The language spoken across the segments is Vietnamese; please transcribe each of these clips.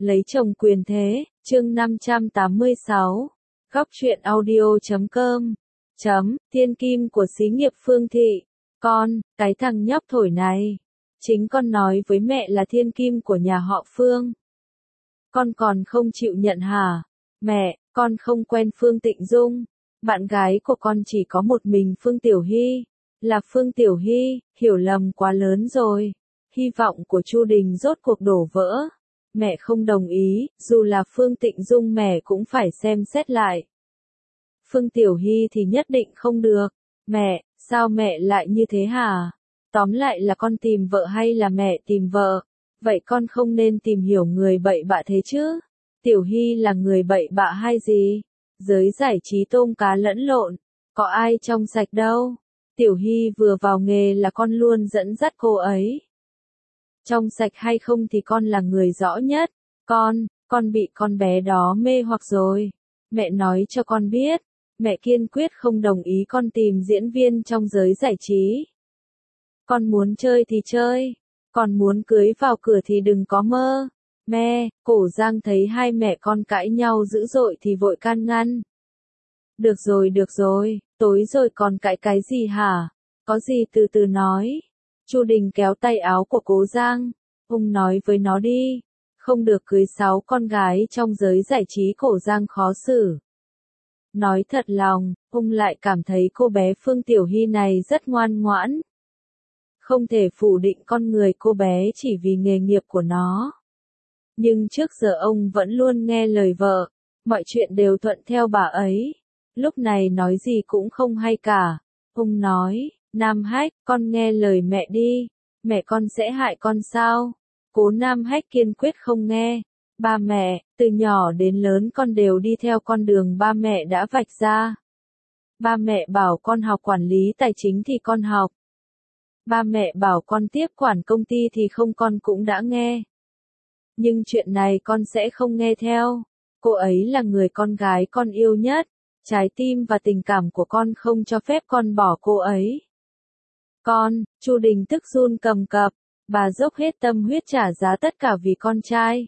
Lấy chồng quyền thế, chương 586. Góc truyện audio.com. Thiên kim của xí nghiệp Phương Thị. Con, cái thằng nhóc thổi này. Chính con nói với mẹ là thiên kim của nhà họ Phương. Con còn không chịu nhận hả? Mẹ, con không quen Phương Tịnh Dung. Bạn gái của con chỉ có một mình Phương Tiểu Hy. Là Phương Tiểu Hy, hiểu lầm quá lớn rồi. Hy vọng của Chu Đình rốt cuộc đổ vỡ. Mẹ không đồng ý, dù là Phương Tịnh Dung mẹ cũng phải xem xét lại. Phương Tiểu Hy thì nhất định không được. Mẹ, sao mẹ lại như thế hả? Tóm lại là con tìm vợ hay là mẹ tìm vợ? Vậy con không nên tìm hiểu người bậy bạ thế chứ? Tiểu Hy là người bậy bạ hay gì? Giới giải trí tôm cá lẫn lộn, có ai trong sạch đâu. Tiểu Hy vừa vào nghề là con luôn dẫn dắt cô ấy. Trong sạch hay không thì con là người rõ nhất. Con bị con bé đó mê hoặc rồi. Mẹ nói cho con biết, mẹ kiên quyết không đồng ý con tìm diễn viên trong giới giải trí. Con muốn chơi thì chơi, còn muốn cưới vào cửa thì đừng có mơ. Mẹ, Cổ Giang thấy hai mẹ con cãi nhau dữ dội thì vội can ngăn. Được rồi, tối rồi còn cãi cái gì hả? Có gì từ từ nói. Chu Đình kéo tay áo của Cố Giang. Ông nói với nó đi. Không được cưới 6 con gái trong giới giải trí. Cổ Giang khó xử. Nói thật lòng, ông lại cảm thấy cô bé Phương Tiểu Hy này rất ngoan ngoãn. Không thể phủ định con người cô bé chỉ vì nghề nghiệp của nó. Nhưng trước giờ ông vẫn luôn nghe lời vợ. Mọi chuyện đều thuận theo bà ấy. Lúc này nói gì cũng không hay cả. Ông nói, Nam Hách, con nghe lời mẹ đi. Mẹ con sẽ hại con sao? Cố Nam Hách kiên quyết không nghe. Ba mẹ, từ nhỏ đến lớn con đều đi theo con đường ba mẹ đã vạch ra. Ba mẹ bảo con học quản lý tài chính thì con học. Ba mẹ bảo con tiếp quản công ty thì không, con cũng đã nghe. Nhưng chuyện này con sẽ không nghe theo. Cô ấy là người con gái con yêu nhất. Trái tim và tình cảm của con không cho phép con bỏ cô ấy. Chu Đình tức run cầm cập. Bà dốc hết tâm huyết trả giá tất cả vì con trai.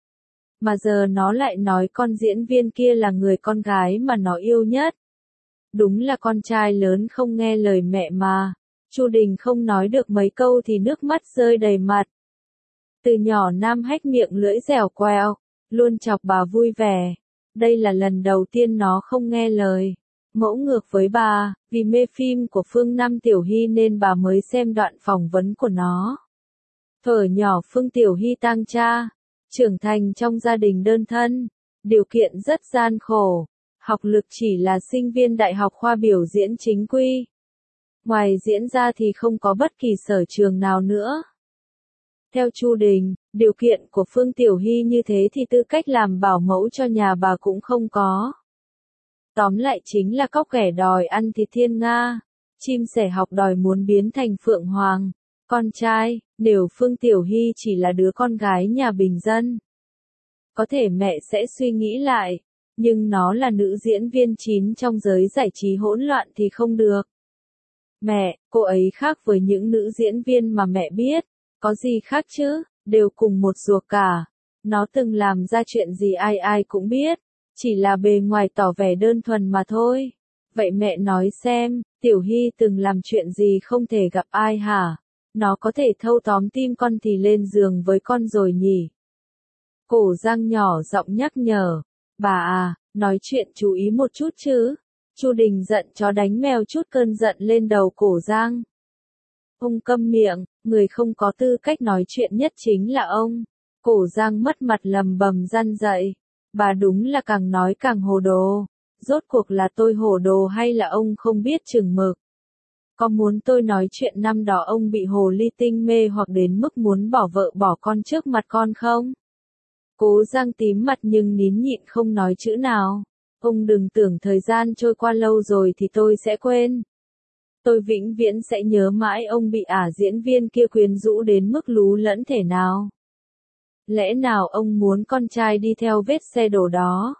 Mà giờ nó lại nói con diễn viên kia là người con gái mà nó yêu nhất. Đúng là con trai lớn không nghe lời mẹ mà. Chu Đình không nói được mấy câu thì nước mắt rơi đầy mặt. Từ nhỏ Nam Hách miệng lưỡi dẻo quẹo, luôn chọc bà vui vẻ. Đây là lần đầu tiên nó không nghe lời. Mẫu ngược với bà, vì mê phim của Phương Nam Tiểu Hy nên bà mới xem đoạn phỏng vấn của nó. Thuở nhỏ Phương Tiểu Hy tang cha, trưởng thành trong gia đình đơn thân, điều kiện rất gian khổ, học lực chỉ là sinh viên đại học khoa biểu diễn chính quy. Ngoài diễn ra thì không có bất kỳ sở trường nào nữa. Theo Chu Đình, điều kiện của Phương Tiểu Hy như thế thì tư cách làm bảo mẫu cho nhà bà cũng không có. Tóm lại chính là cóc ghẻ đòi ăn thịt thiên nga, chim sẻ học đòi muốn biến thành phượng hoàng. Con trai, nếu Phương Tiểu Hy chỉ là đứa con gái nhà bình dân, có thể mẹ sẽ suy nghĩ lại, nhưng nó là nữ diễn viên chín trong giới giải trí hỗn loạn thì không được. Mẹ, cô ấy khác với những nữ diễn viên mà mẹ biết. Có gì khác chứ, đều cùng một ruột cả. Nó từng làm ra chuyện gì ai ai cũng biết, chỉ là bề ngoài tỏ vẻ đơn thuần mà thôi. Vậy mẹ nói xem, Tiểu Hy từng làm chuyện gì không thể gặp ai hả? Nó có thể thâu tóm tim con thì lên giường với con rồi nhỉ? Cổ Giang nhỏ giọng nhắc nhở. Bà à, nói chuyện chú ý một chút chứ. Chu Đình giận chó đánh mèo chút cơn giận lên đầu Cổ Giang. Ông câm miệng, người không có tư cách nói chuyện nhất chính là ông. Cổ Giang mất mặt lầm bầm răn dậy. Bà đúng là càng nói càng hồ đồ. Rốt cuộc là tôi hồ đồ hay là ông không biết chừng mực? Có muốn tôi nói chuyện năm đó ông bị hồ ly tinh mê hoặc đến mức muốn bỏ vợ bỏ con trước mặt con không? Cố Giang tím mặt nhưng nín nhịn không nói chữ nào. Ông đừng tưởng thời gian trôi qua lâu rồi thì tôi sẽ quên. Tôi vĩnh viễn sẽ nhớ mãi ông bị diễn viên kia quyến rũ đến mức lú lẫn thể nào. Lẽ nào ông muốn con trai đi theo vết xe đổ đó?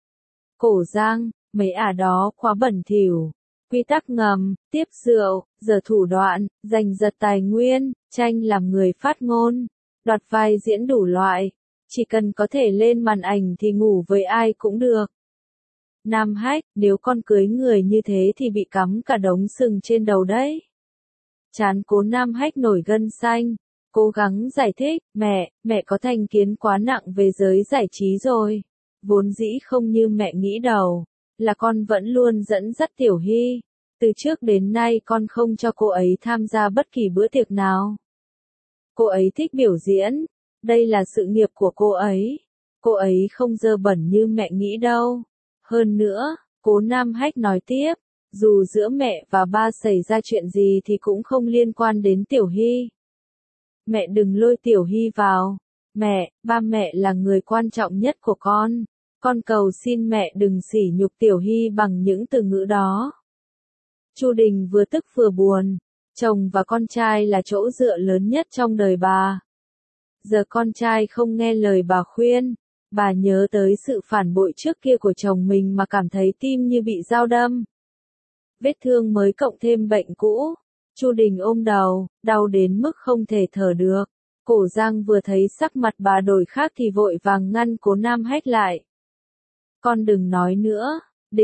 Cổ Giang, mấy đó quá bẩn thỉu. Quy tắc ngầm, tiếp rượu, giờ thủ đoạn, giành giật tài nguyên, tranh làm người phát ngôn, đoạt vai diễn đủ loại. Chỉ cần có thể lên màn ảnh thì ngủ với ai cũng được. Nam Hách, nếu con cưới người như thế thì bị cắm cả đống sừng trên đầu đấy. Trán Cố Nam Hách nổi gân xanh, cố gắng giải thích, mẹ có thành kiến quá nặng về giới giải trí rồi. Vốn dĩ không như mẹ nghĩ đâu, là con vẫn luôn dẫn dắt Tiểu Hy. Từ trước đến nay con không cho cô ấy tham gia bất kỳ bữa tiệc nào. Cô ấy thích biểu diễn, đây là sự nghiệp của cô ấy. Cô ấy không dơ bẩn như mẹ nghĩ đâu. Hơn nữa, Cố Nam Hách nói tiếp, dù giữa mẹ và ba xảy ra chuyện gì thì cũng không liên quan đến Tiểu Hy. Mẹ đừng lôi Tiểu Hy vào. Ba mẹ là người quan trọng nhất của con. Con cầu xin mẹ đừng sỉ nhục Tiểu Hy bằng những từ ngữ đó. Chu Đình vừa tức vừa buồn. Chồng và con trai là chỗ dựa lớn nhất trong đời bà. Giờ con trai không nghe lời bà khuyên. Bà nhớ tới sự phản bội trước kia của chồng mình mà cảm thấy tim như bị dao đâm. Vết thương mới cộng thêm bệnh cũ. Chu Đình ôm đầu, đau đến mức không thể thở được. Cổ Giang vừa thấy sắc mặt bà đổi khác thì vội vàng ngăn Cố Nam Hách lại. Con đừng nói nữa,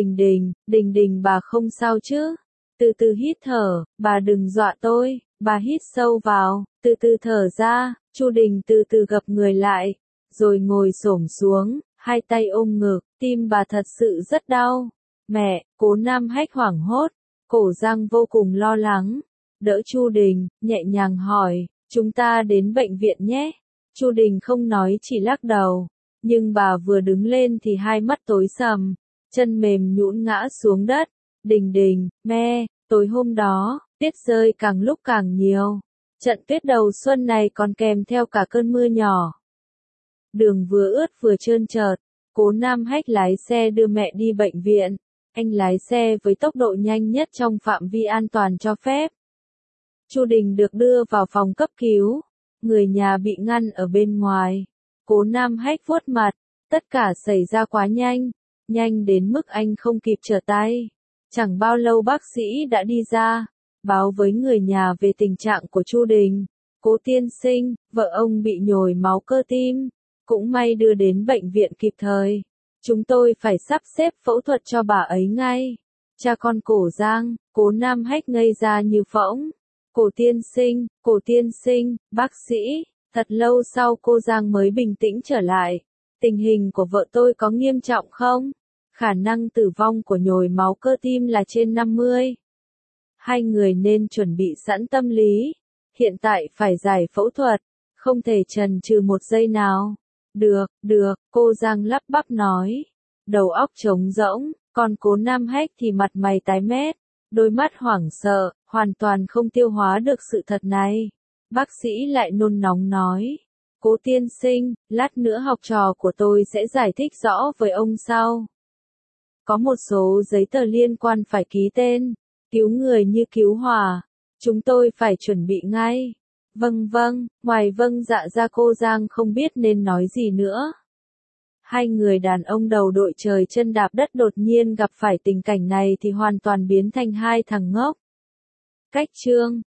Đình bà không sao chứ. Từ từ hít thở, bà đừng dọa tôi. Bà hít sâu vào, từ từ thở ra. Chu Đình từ từ gập người lại, rồi ngồi xổm xuống, hai tay ôm ngực, tim bà thật sự rất đau. Mẹ, Cố Nam Hách hoảng hốt, Cổ Giang vô cùng lo lắng, đỡ Chu Đình, nhẹ nhàng hỏi, chúng ta đến bệnh viện nhé. Chu Đình không nói chỉ lắc đầu, nhưng bà vừa đứng lên thì hai mắt tối sầm, chân mềm nhũn ngã xuống đất. Đình, tối hôm đó, tuyết rơi càng lúc càng nhiều. Trận tuyết đầu xuân này còn kèm theo cả cơn mưa nhỏ. Đường vừa ướt vừa trơn trượt, Cố Nam Hách lái xe đưa mẹ đi bệnh viện. Anh lái xe với tốc độ nhanh nhất trong phạm vi an toàn cho phép. Chu Đình được đưa vào phòng cấp cứu, người nhà bị ngăn ở bên ngoài. Cố Nam Hách vuốt mặt, tất cả xảy ra quá nhanh đến mức anh không kịp trở tay. Chẳng bao lâu bác sĩ đã đi ra, báo với người nhà về tình trạng của Chu Đình. Cố tiên sinh, vợ ông bị nhồi máu cơ tim, cũng may đưa đến bệnh viện kịp thời. Chúng tôi phải sắp xếp phẫu thuật cho bà ấy ngay. Cha con Cổ Giang, Cố Nam Hách ngây ra như phỗng. Cổ tiên sinh, bác sĩ. Thật lâu sau cô Giang mới bình tĩnh trở lại. Tình hình của vợ tôi có nghiêm trọng không? Khả năng tử vong của nhồi máu cơ tim là trên 50. Hai người nên chuẩn bị sẵn tâm lý. Hiện tại phải giải phẫu thuật, không thể chần chừ một giây nào. Được, cô Giang lắp bắp nói. Đầu óc trống rỗng, còn Cố Nam Hách thì mặt mày tái mét, đôi mắt hoảng sợ, hoàn toàn không tiêu hóa được sự thật này. Bác sĩ lại nôn nóng nói. Cố tiên sinh, lát nữa học trò của tôi sẽ giải thích rõ với ông sau. Có một số giấy tờ liên quan phải ký tên, cứu người như cứu hỏa. Chúng tôi phải chuẩn bị ngay. Vâng, ngoài vâng dạ ra cô Giang không biết nên nói gì nữa. Hai người đàn ông đầu đội trời chân đạp đất đột nhiên gặp phải tình cảnh này thì hoàn toàn biến thành hai thằng ngốc. Cách chương